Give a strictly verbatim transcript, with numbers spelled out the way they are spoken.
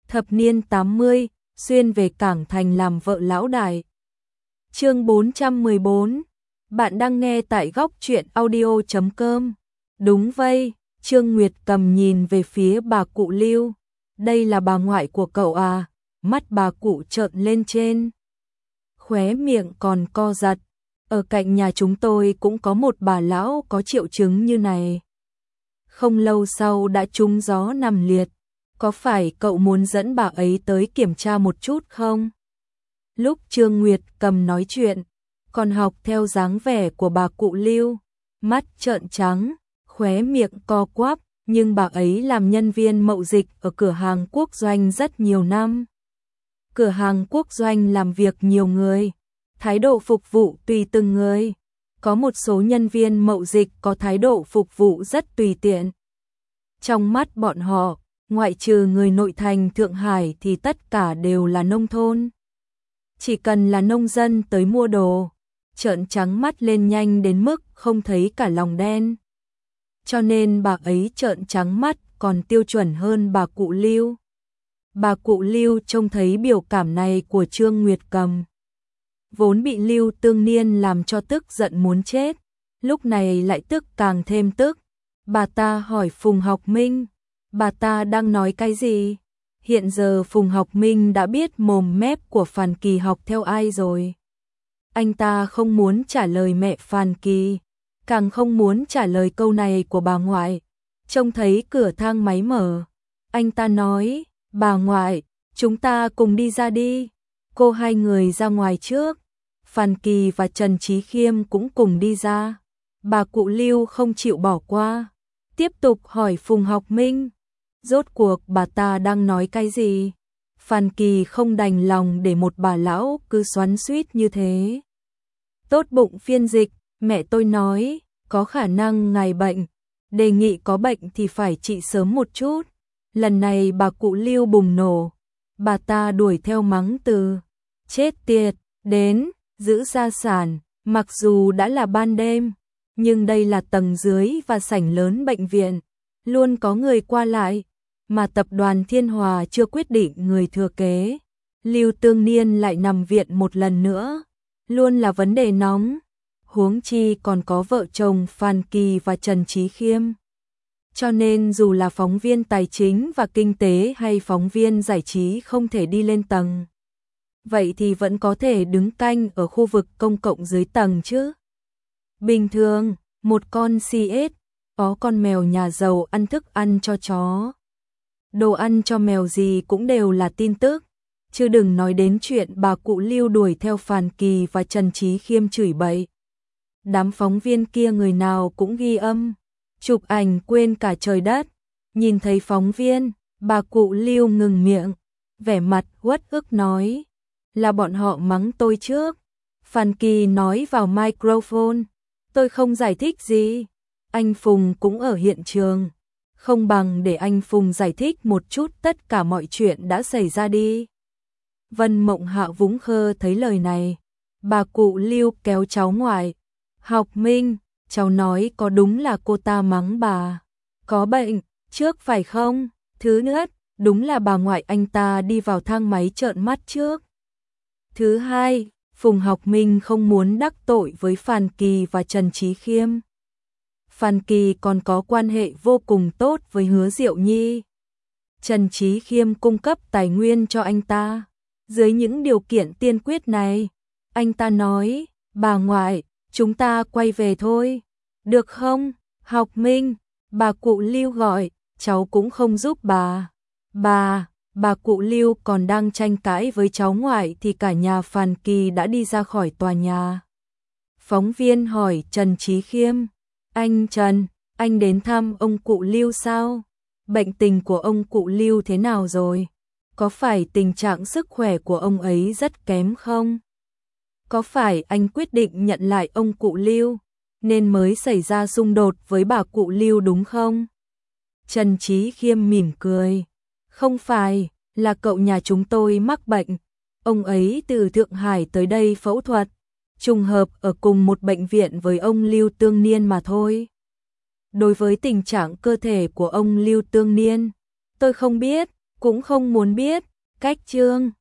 Thập niên tám mươi, xuyên về Cảng Thành làm vợ lão đại. Chương bốn trăm mười bốn. Bạn đang nghe tại góc truyện audio chấm com. Đúng vậy, Trương Nguyệt Cầm nhìn về phía bà cụ Lưu. Đây là bà ngoại của cậu à? Mắt bà cụ trợn lên trên, khóe miệng còn co giật. Ở cạnh nhà chúng tôi cũng có một bà lão có triệu chứng như này. Không lâu sau đã trúng gió nằm liệt. Có phải cậu muốn dẫn bà ấy tới kiểm tra một chút không? Lúc Trương Nguyệt Cầm nói chuyện, còn học theo dáng vẻ của bà cụ Lưu, mắt trợn trắng, khóe miệng co quắp, nhưng bà ấy làm nhân viên mậu dịch ở cửa hàng quốc doanh rất nhiều năm. Cửa hàng quốc doanh làm việc nhiều người, thái độ phục vụ tùy từng người. Có một số nhân viên mậu dịch có thái độ phục vụ rất tùy tiện. Trong mắt bọn họ, ngoại trừ người nội thành Thượng Hải thì tất cả đều là nông thôn. Chỉ cần là nông dân tới mua đồ, trợn trắng mắt lên nhanh đến mức không thấy cả lòng đen. Cho nên bà ấy trợn trắng mắt còn tiêu chuẩn hơn bà cụ Lưu. Bà cụ Lưu trông thấy biểu cảm này của Trương Nguyệt Cầm, vốn bị Lưu Tương Niên làm cho tức giận muốn chết, lúc này lại tức càng thêm tức. Bà ta hỏi Phùng Học Minh, bà ta đang nói cái gì? Hiện giờ Phùng Học Minh đã biết mồm mép của Phàn Kỳ học theo ai rồi. Anh ta không muốn trả lời mẹ Phàn Kỳ, càng không muốn trả lời câu này của bà ngoại. Trông thấy cửa thang máy mở, anh ta nói, bà ngoại, chúng ta cùng đi ra đi. Cô hai người ra ngoài trước, Phàn Kỳ và Trần Trí Khiêm cũng cùng đi ra. Bà cụ Lưu không chịu bỏ qua, tiếp tục hỏi Phùng Học Minh, rốt cuộc bà ta đang nói cái gì? Phàn Kỳ không đành lòng để một bà lão cứ xoắn xuýt như thế. Tốt bụng phiên dịch, mẹ tôi nói, có khả năng ngài bệnh, đề nghị có bệnh thì phải trị sớm một chút. Lần này bà cụ Lưu bùng nổ, bà ta đuổi theo mắng từ, chết tiệt, đến, giữ gia sản, mặc dù đã là ban đêm, nhưng đây là tầng dưới và sảnh lớn bệnh viện, luôn có người qua lại, mà tập đoàn Thiên Hòa chưa quyết định người thừa kế. Lưu Tương Niên lại nằm viện một lần nữa, luôn là vấn đề nóng, huống chi còn có vợ chồng Phàn Kỳ và Trần Trí Khiêm. Cho nên dù là phóng viên tài chính và kinh tế hay phóng viên giải trí không thể đi lên tầng, vậy thì vẫn có thể đứng canh ở khu vực công cộng dưới tầng chứ. Bình thường, một con xê ét, có con mèo nhà giàu ăn thức ăn cho chó. Đồ ăn cho mèo gì cũng đều là tin tức, chứ đừng nói đến chuyện bà cụ Lưu đuổi theo Phàn Kỳ và Trần Trí Khiêm chửi bậy. Đám phóng viên kia người nào cũng ghi âm, chụp ảnh quên cả trời đất. Nhìn thấy phóng viên, bà cụ Lưu ngừng miệng, vẻ mặt uất ức nói, là bọn họ mắng tôi trước. Phàn Kỳ nói vào microphone, tôi không giải thích gì, anh Phùng cũng ở hiện trường, không bằng để anh Phùng giải thích một chút tất cả mọi chuyện đã xảy ra đi. Vân Mộng Hạ Vũng Khơ thấy lời này, bà cụ Lưu kéo cháu ngoại, Học Minh, cháu nói có đúng là cô ta mắng bà có bệnh trước phải không? Thứ nhất, đúng là bà ngoại anh ta đi vào thang máy trợn mắt trước. Thứ hai, Phùng Học Minh không muốn đắc tội với Phàn Kỳ và Trần Trí Khiêm. Phàn Kỳ còn có quan hệ vô cùng tốt với Hứa Diệu Nhi. Trần Trí Khiêm cung cấp tài nguyên cho anh ta. Dưới những điều kiện tiên quyết này, anh ta nói, bà ngoại, chúng ta quay về thôi, được không? Học Minh, bà cụ Lưu gọi, cháu cũng không giúp bà. Bà, bà cụ Lưu còn đang tranh cãi với cháu ngoại thì cả nhà Phàn Kỳ đã đi ra khỏi tòa nhà. Phóng viên hỏi Trần Trí Khiêm, anh Trần, anh đến thăm ông cụ Lưu sao? Bệnh tình của ông cụ Lưu thế nào rồi? Có phải tình trạng sức khỏe của ông ấy rất kém không? Có phải anh quyết định nhận lại ông cụ Lưu, nên mới xảy ra xung đột với bà cụ Lưu đúng không? Trần Trí Khiêm mỉm cười, không phải, là cậu nhà chúng tôi mắc bệnh, ông ấy từ Thượng Hải tới đây phẫu thuật, trùng hợp ở cùng một bệnh viện với ông Lưu Tương Niên mà thôi. Đối với tình trạng cơ thể của ông Lưu Tương Niên, tôi không biết, cũng không muốn biết, cách Trương